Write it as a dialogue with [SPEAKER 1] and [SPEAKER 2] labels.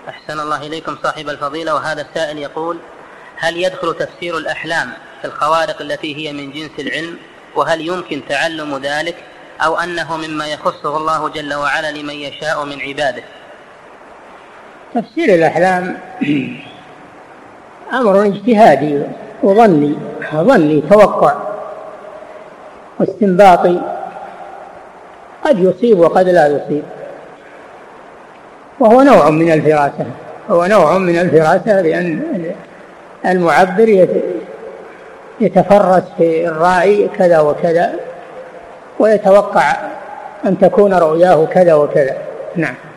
[SPEAKER 1] أحسن الله إليكم صاحب الفضيلة. وهذا السائل يقول: هل يدخل تفسير الأحلام في الخوارق التي هي من جنس العلم؟ وهل يمكن تعلم ذلك، أو أنه مما يخصه الله جل وعلا لمن يشاء من عباده؟
[SPEAKER 2] تفسير الأحلام أمر اجتهادي وظني توقع واستنباطي، قد يصيب وقد لا يصيب، وهو نوع من الفراسة، لأن المعبر يتفرس في الرائي كذا وكذا ويتوقع أن تكون رؤياه كذا وكذا. نعم.